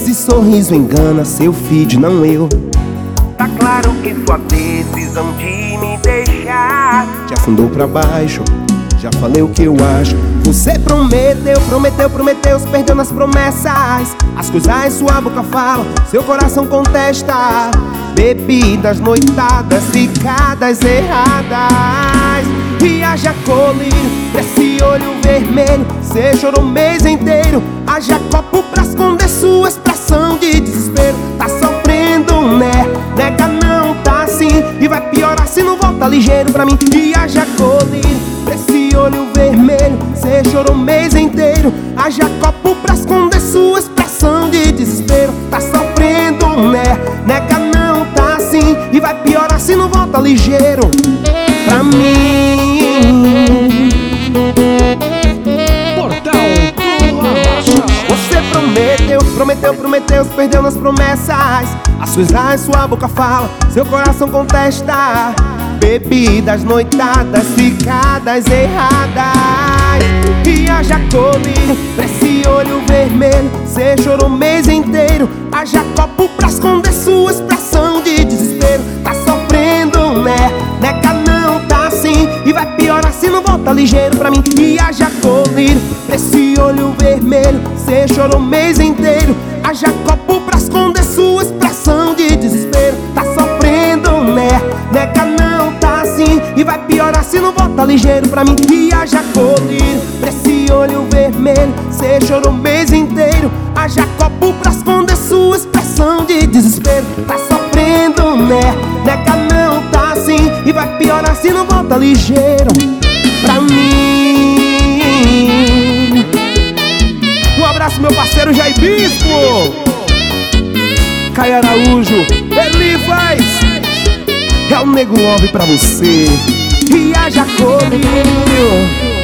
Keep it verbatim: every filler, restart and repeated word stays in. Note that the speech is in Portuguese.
Esse sorriso engana seu feed, não eu. Tá claro que sua decisão de me deixar te afundou pra baixo, já falei o que eu acho. Você prometeu, prometeu, prometeu, se perdeu nas promessas. As coisas em sua boca falam, seu coração contesta. Bebidas, noitadas, ficadas erradas. E haja colírio pra esse olho vermelho. Cê chorou o mês inteiro. Haja copo pra esconder sua expressão de desespero. Tá sofrendo, né? Nega não, tá assim. E vai piorar se não volta ligeiro pra mim. E haja colírio pra esse olho vermelho. Cê chorou o mês inteiro. Haja copo pra esconder sua expressão de desespero. Tá sofrendo, né? Nega não, tá assim. E vai piorar se não volta ligeiro pra mim. Portal do Arrocha. Você prometeu, prometeu, prometeu, se perdeu nas promessas. As coisas em sua boca falam, seu coração contesta. Bebidas, noitadas, ficadas erradas. E haja colírio pra esse olho vermelho. Cê chorou o mês inteiro. Haja copo pra esconder sua expressão de desespero. Tá sofrendo, né? Nega não, tá assim. E vai piorar se não volta ligeiro pra mim. E haja colírio pra esse olho vermelho. Cê chorou o mês inteiro. Haja copo pra esconder sua expressão de desespero. Tá sofrendo, né? Nega não, tá assim. E vai piorar se não volta ligeiro pra mim. E haja colírio pra esse olho vermelho. Cê chorou o mês inteiro. Haja copo pra esconder sua expressão de desespero. Tá sofrendo, né? Nega não, tá assim. E vai piorar se não volta ligeiro pra mim. Um abraço meu parceiro Jair Bispo, Caio Araújo, Elifaz. É o Nego Love pra você. E haja colírio.